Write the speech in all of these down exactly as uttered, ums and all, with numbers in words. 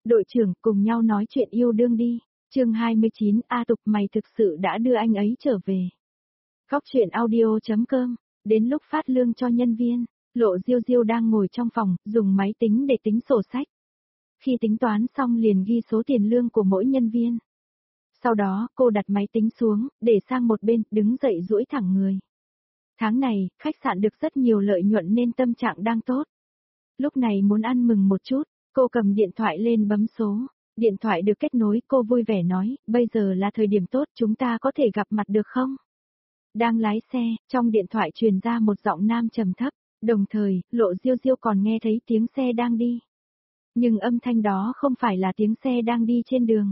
Đội trưởng, cùng nhau nói chuyện yêu đương đi. Chương hai mươi chín, A Tục, mày thực sự đã đưa anh ấy trở về. Góc truyện audio chấm com. Đến lúc phát lương cho nhân viên, Lộ Diêu Diêu đang ngồi trong phòng, dùng máy tính để tính sổ sách. Khi tính toán xong liền ghi số tiền lương của mỗi nhân viên. Sau đó, cô đặt máy tính xuống, để sang một bên, đứng dậy duỗi thẳng người. Tháng này, khách sạn được rất nhiều lợi nhuận nên tâm trạng đang tốt. Lúc này muốn ăn mừng một chút, cô cầm điện thoại lên bấm số. Điện thoại được kết nối, cô vui vẻ nói, bây giờ là thời điểm tốt, chúng ta có thể gặp mặt được không? Đang lái xe, trong điện thoại truyền ra một giọng nam trầm thấp, đồng thời, Lộ Diêu Diêu còn nghe thấy tiếng xe đang đi. Nhưng âm thanh đó không phải là tiếng xe đang đi trên đường.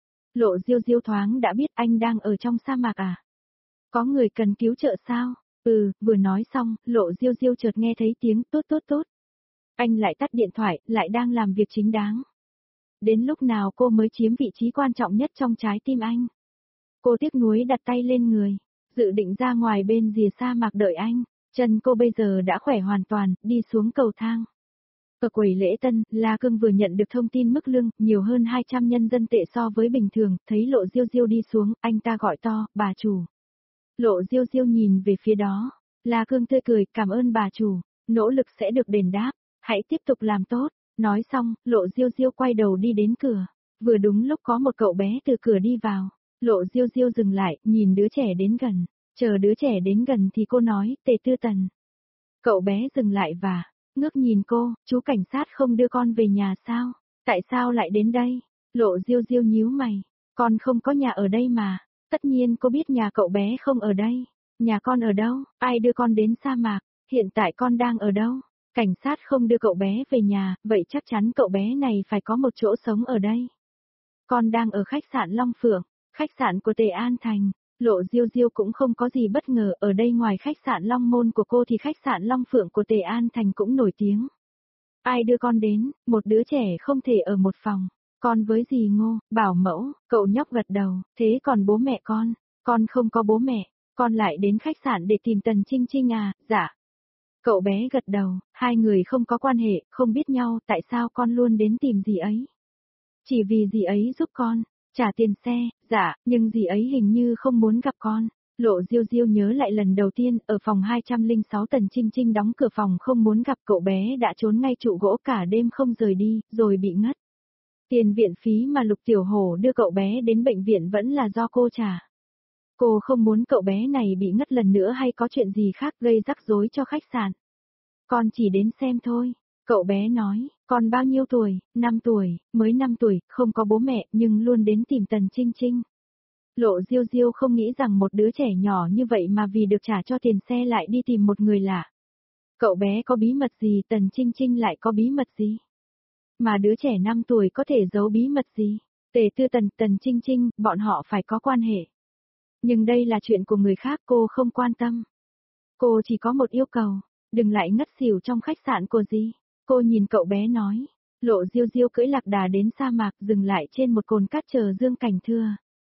Lộ Diêu Diêu thoáng đã biết anh đang ở trong sa mạc à? Có người cần cứu trợ sao? Ừ, vừa nói xong, Lộ Diêu Diêu chợt nghe thấy tiếng tốt tốt tốt. Anh lại tắt điện thoại, lại đang làm việc chính đáng. Đến lúc nào cô mới chiếm vị trí quan trọng nhất trong trái tim anh? Cô tiếc nuối đặt tay lên người, dự định ra ngoài bên rìa sa mạc đợi anh. Chân cô bây giờ đã khỏe hoàn toàn, đi xuống cầu thang. Ở quầy lễ tân, La Cương vừa nhận được thông tin mức lương, nhiều hơn hai trăm nhân dân tệ so với bình thường, thấy Lộ Diêu Diêu đi xuống, anh ta gọi to, bà chủ. Lộ Diêu Diêu nhìn về phía đó, La Cương tươi cười, cảm ơn bà chủ, nỗ lực sẽ được đền đáp, hãy tiếp tục làm tốt. Nói xong, Lộ Diêu Diêu quay đầu đi đến cửa, vừa đúng lúc có một cậu bé từ cửa đi vào. Lộ Diêu Diêu dừng lại, nhìn đứa trẻ đến gần, chờ đứa trẻ đến gần thì cô nói, Tề Tư Tần. Cậu bé dừng lại và ngước nhìn cô, chú cảnh sát không đưa con về nhà sao? Tại sao lại đến đây? Lộ Diêu Diêu nhíu mày, con không có nhà ở đây mà. Tất nhiên cô biết nhà cậu bé không ở đây. Nhà con ở đâu? Ai đưa con đến sa mạc? Hiện tại con đang ở đâu? Cảnh sát không đưa cậu bé về nhà, vậy chắc chắn cậu bé này phải có một chỗ sống ở đây. Con đang ở khách sạn Long Phượng, khách sạn của Tề An Thành. Lộ Diêu Diêu cũng không có gì bất ngờ, ở đây ngoài khách sạn Long Môn của cô thì khách sạn Long Phượng của Tề An Thành cũng nổi tiếng. Ai đưa con đến, một đứa trẻ không thể ở một phòng. Con với dì Ngô, bảo mẫu, cậu nhóc gật đầu, thế còn bố mẹ con? Con không có bố mẹ, con lại đến khách sạn để tìm Tần Trinh Trinh à? Dạ. Cậu bé gật đầu, hai người không có quan hệ, không biết nhau, tại sao con luôn đến tìm dì ấy? Chỉ vì dì ấy giúp con, trả tiền xe, dạ, nhưng dì ấy hình như không muốn gặp con. Lộ Diêu Diêu nhớ lại lần đầu tiên, ở phòng hai trăm lẻ sáu Tần Trinh Trinh đóng cửa phòng không muốn gặp cậu bé đã trốn ngay trụ gỗ cả đêm không rời đi, rồi bị ngất. Tiền viện phí mà Lục Tiểu Hổ đưa cậu bé đến bệnh viện vẫn là do cô trả. Cô không muốn cậu bé này bị ngất lần nữa hay có chuyện gì khác gây rắc rối cho khách sạn. Con chỉ đến xem thôi. Cậu bé nói, con bao nhiêu tuổi? năm tuổi, mới năm tuổi, không có bố mẹ nhưng luôn đến tìm Tần Trinh Trinh. Lộ Diêu Diêu không nghĩ rằng một đứa trẻ nhỏ như vậy mà vì được trả cho tiền xe lại đi tìm một người lạ. Cậu bé có bí mật gì, Tần Trinh Trinh lại có bí mật gì? Mà đứa trẻ năm tuổi có thể giấu bí mật gì? Tề Tư Tần, Tần Trinh Trinh, bọn họ phải có quan hệ. Nhưng đây là chuyện của người khác, cô không quan tâm. Cô chỉ có một yêu cầu, đừng lại ngất xỉu trong khách sạn của dì. Cô nhìn cậu bé nói. Lộ Diêu Diêu cưỡi lạc đà đến sa mạc, dừng lại trên một cồn cát chờ Dương Cảnh Thưa.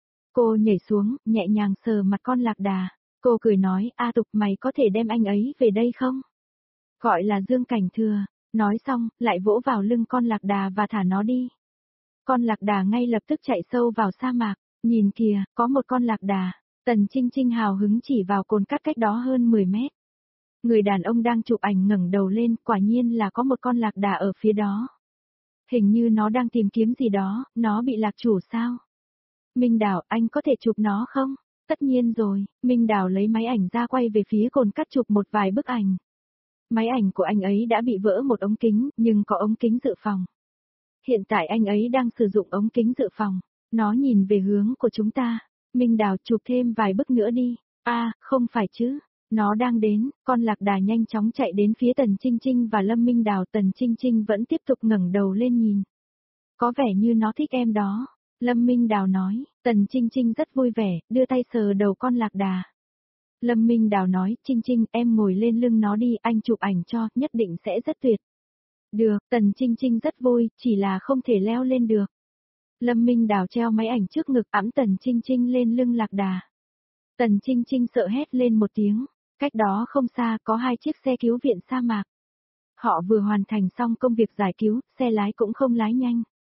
Cô nhảy xuống, nhẹ nhàng sờ mặt con lạc đà. Cô cười nói, A Tục, mày có thể đem anh ấy về đây không? Gọi là Dương Cảnh Thưa. Nói xong, lại vỗ vào lưng con lạc đà và thả nó đi. Con lạc đà ngay lập tức chạy sâu vào sa mạc. Nhìn kìa, có một con lạc đà. Tần Trinh Trinh hào hứng chỉ vào cồn cát cách đó hơn mười mét. Người đàn ông đang chụp ảnh ngẩng đầu lên, quả nhiên là có một con lạc đà ở phía đó. Hình như nó đang tìm kiếm gì đó, nó bị lạc chủ sao? Minh Đào, anh có thể chụp nó không? Tất nhiên rồi, Minh Đào lấy máy ảnh ra quay về phía cồn cát chụp một vài bức ảnh. Máy ảnh của anh ấy đã bị vỡ một ống kính, nhưng có ống kính dự phòng. Hiện tại anh ấy đang sử dụng ống kính dự phòng. Nó nhìn về hướng của chúng ta. Minh Đào, chụp thêm vài bức nữa đi. A, à, không phải chứ. Nó đang đến, con lạc đà nhanh chóng chạy đến phía Tần Trinh Trinh và Lâm Minh Đào. Tần Trinh Trinh vẫn tiếp tục ngẩng đầu lên nhìn. Có vẻ như nó thích em đó. Lâm Minh Đào nói, Tần Trinh Trinh rất vui vẻ, đưa tay sờ đầu con lạc đà. Lâm Minh Đào nói, Trinh Trinh, em ngồi lên lưng nó đi, anh chụp ảnh cho, nhất định sẽ rất tuyệt. Được, Tần Trinh Trinh rất vui, chỉ là không thể leo lên được. Lâm Minh Đào treo máy ảnh trước ngực ẵm Tần Trinh Trinh lên lưng lạc đà. Tần Trinh Trinh sợ hét lên một tiếng, cách đó không xa có hai chiếc xe cứu viện sa mạc. Họ vừa hoàn thành xong công việc giải cứu, xe lái cũng không lái nhanh.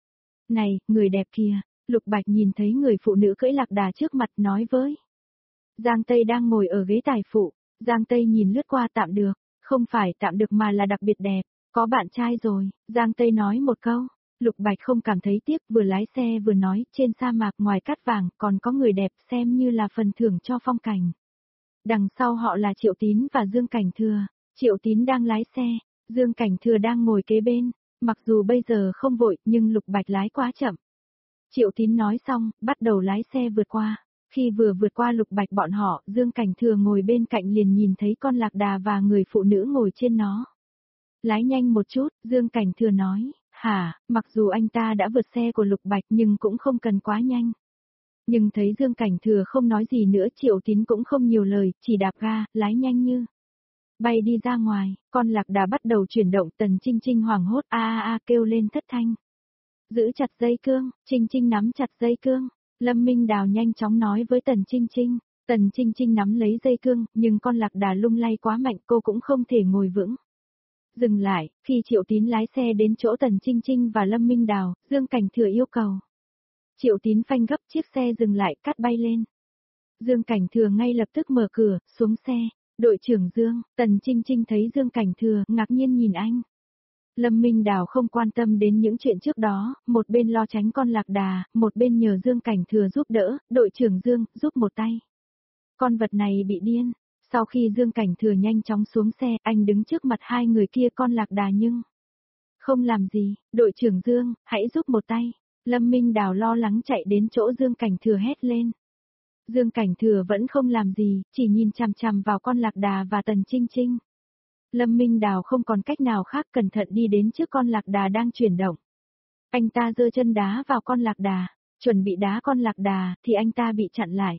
Này, người đẹp kìa, Lục Bạch nhìn thấy người phụ nữ cưỡi lạc đà trước mặt nói với. Giang Tây đang ngồi ở ghế tài phụ, Giang Tây nhìn lướt qua tạm được, không phải tạm được mà là đặc biệt đẹp, có bạn trai rồi, Giang Tây nói một câu. Lục Bạch không cảm thấy tiếc, vừa lái xe vừa nói, trên sa mạc ngoài cát vàng còn có người đẹp xem như là phần thưởng cho phong cảnh. Đằng sau họ là Triệu Tín và Dương Cảnh Thừa, Triệu Tín đang lái xe, Dương Cảnh Thừa đang ngồi kế bên, mặc dù bây giờ không vội nhưng Lục Bạch lái quá chậm. Triệu Tín nói xong, bắt đầu lái xe vượt qua. Khi vừa vượt qua Lục Bạch bọn họ, Dương Cảnh Thừa ngồi bên cạnh liền nhìn thấy con lạc đà và người phụ nữ ngồi trên nó. Lái nhanh một chút, Dương Cảnh Thừa nói, hả, mặc dù anh ta đã vượt xe của Lục Bạch nhưng cũng không cần quá nhanh. Nhưng thấy Dương Cảnh Thừa không nói gì nữa, Triệu Tín cũng không nhiều lời, chỉ đạp ga, lái nhanh như bay đi ra ngoài, con lạc đà bắt đầu chuyển động, Tần Trinh Trinh hoảng hốt a a a kêu lên thất thanh. Giữ chặt dây cương, Trinh Trinh nắm chặt dây cương. Lâm Minh Đào nhanh chóng nói với Tần Trinh Trinh, Tần Trinh Trinh nắm lấy dây cương, nhưng con lạc đà lung lay quá mạnh cô cũng không thể ngồi vững. Dừng lại, khi Triệu Tín lái xe đến chỗ Tần Trinh Trinh và Lâm Minh Đào, Dương Cảnh Thừa yêu cầu. Triệu Tín phanh gấp, chiếc xe dừng lại, cát bay lên. Dương Cảnh Thừa ngay lập tức mở cửa, xuống xe, đội trưởng Dương, Tần Trinh Trinh thấy Dương Cảnh Thừa, ngạc nhiên nhìn anh. Lâm Minh Đào không quan tâm đến những chuyện trước đó, một bên lo tránh con lạc đà, một bên nhờ Dương Cảnh Thừa giúp đỡ, đội trưởng Dương, giúp một tay. Con vật này bị điên. Sau khi Dương Cảnh Thừa nhanh chóng xuống xe, anh đứng trước mặt hai người kia con lạc đà nhưng không làm gì, đội trưởng Dương, hãy giúp một tay. Lâm Minh Đào lo lắng chạy đến chỗ Dương Cảnh Thừa hét lên. Dương Cảnh Thừa vẫn không làm gì, chỉ nhìn chằm chằm vào con lạc đà và Tần Trinh Trinh. Lâm Minh Đào không còn cách nào khác, cẩn thận đi đến trước con lạc đà đang chuyển động. Anh ta giơ chân đá vào con lạc đà, chuẩn bị đá con lạc đà, thì anh ta bị chặn lại.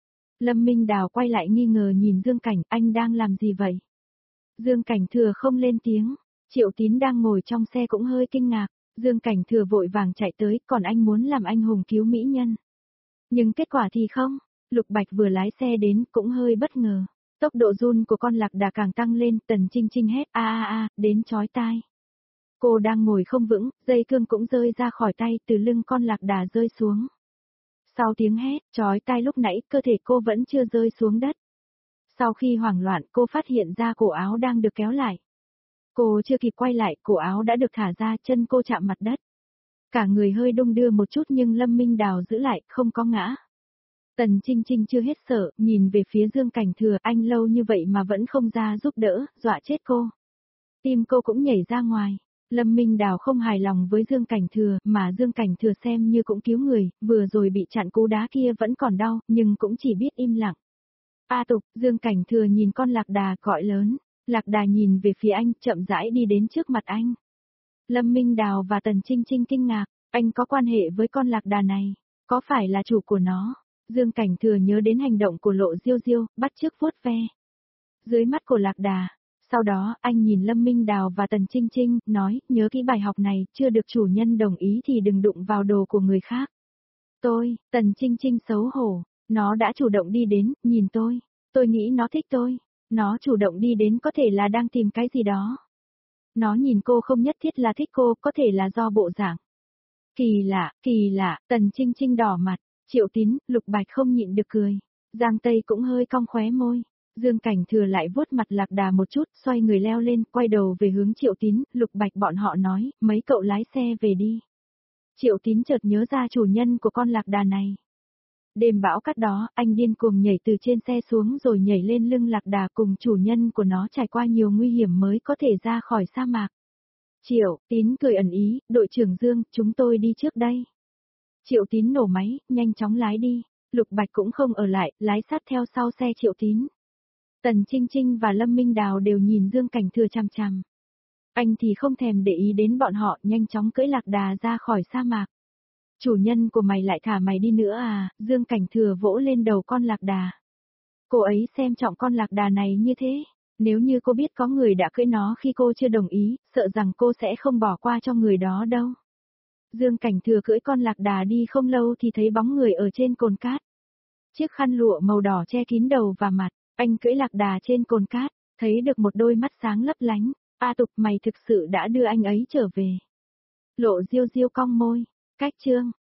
Lâm Minh Đào quay lại nghi ngờ nhìn Dương Cảnh, anh đang làm gì vậy? Dương Cảnh Thừa không lên tiếng, Triệu Tín đang ngồi trong xe cũng hơi kinh ngạc, Dương Cảnh Thừa vội vàng chạy tới, còn anh muốn làm anh hùng cứu mỹ nhân. Nhưng kết quả thì không, Lục Bạch vừa lái xe đến cũng hơi bất ngờ. Tốc độ run của con lạc đà càng tăng lên, Tần Trinh Trinh hét a a a, đến chói tai. Cô đang ngồi không vững, dây cương cũng rơi ra khỏi tay, từ lưng con lạc đà rơi xuống. Sau tiếng hét, chói tai lúc nãy, cơ thể cô vẫn chưa rơi xuống đất. Sau khi hoảng loạn, cô phát hiện ra cổ áo đang được kéo lại. Cô chưa kịp quay lại, cổ áo đã được thả ra, chân cô chạm mặt đất. Cả người hơi đung đưa một chút nhưng Lâm Minh Đào giữ lại, không có ngã. Tần Trinh Trinh chưa hết sợ, nhìn về phía Dương Cảnh Thừa, anh lâu như vậy mà vẫn không ra giúp đỡ, dọa chết cô. Tim cô cũng nhảy ra ngoài. Lâm Minh Đào không hài lòng với Dương Cảnh Thừa, mà Dương Cảnh Thừa xem như cũng cứu người, vừa rồi bị chặn cú đá kia vẫn còn đau, nhưng cũng chỉ biết im lặng. A Tục, Dương Cảnh Thừa nhìn con lạc đà gọi lớn, lạc đà nhìn về phía anh, chậm rãi đi đến trước mặt anh. Lâm Minh Đào và Tần Trinh Trinh kinh ngạc, anh có quan hệ với con lạc đà này, có phải là chủ của nó? Dương Cảnh Thừa nhớ đến hành động của Lộ Diêu Diêu, bắt chước vuốt ve dưới mắt của lạc đà. Sau đó, anh nhìn Lâm Minh Đào và Tần Trinh Trinh, nói, nhớ kỹ bài học này, chưa được chủ nhân đồng ý thì đừng đụng vào đồ của người khác. Tôi, Tần Trinh Trinh xấu hổ, nó đã chủ động đi đến, nhìn tôi, tôi nghĩ nó thích tôi, nó chủ động đi đến có thể là đang tìm cái gì đó. Nó nhìn cô không nhất thiết là thích cô, có thể là do bộ dạng. Kỳ lạ, kỳ lạ, Tần Trinh Trinh đỏ mặt, Triệu Tín, Lục Bạch không nhịn được cười, Giang Tây cũng hơi cong khóe môi. Dương Cảnh Thừa lại vuốt mặt lạc đà một chút, xoay người leo lên, quay đầu về hướng Triệu Tín, Lục Bạch bọn họ nói, mấy cậu lái xe về đi. Triệu Tín chợt nhớ ra chủ nhân của con lạc đà này. Đêm bão cát đó, anh điên cuồng nhảy từ trên xe xuống rồi nhảy lên lưng lạc đà cùng chủ nhân của nó trải qua nhiều nguy hiểm mới có thể ra khỏi sa mạc. Triệu Tín cười ẩn ý, đội trưởng Dương, chúng tôi đi trước đây. Triệu Tín nổ máy, nhanh chóng lái đi, Lục Bạch cũng không ở lại, lái sát theo sau xe Triệu Tín. Tần Trinh Trinh và Lâm Minh Đào đều nhìn Dương Cảnh Thừa chằm chằm. Anh thì không thèm để ý đến bọn họ, nhanh chóng cưỡi lạc đà ra khỏi sa mạc. Chủ nhân của mày lại thả mày đi nữa à, Dương Cảnh Thừa vỗ lên đầu con lạc đà. Cô ấy xem trọng con lạc đà này như thế, nếu như cô biết có người đã cưỡi nó khi cô chưa đồng ý, sợ rằng cô sẽ không bỏ qua cho người đó đâu. Dương Cảnh Thừa cưỡi con lạc đà đi không lâu thì thấy bóng người ở trên cồn cát. Chiếc khăn lụa màu đỏ che kín đầu và mặt, anh cưỡi lạc đà trên cồn cát, thấy được một đôi mắt sáng lấp lánh. A Tục, mày thực sự đã đưa anh ấy trở về. Lộ Diêu Diêu cong môi, Cách chương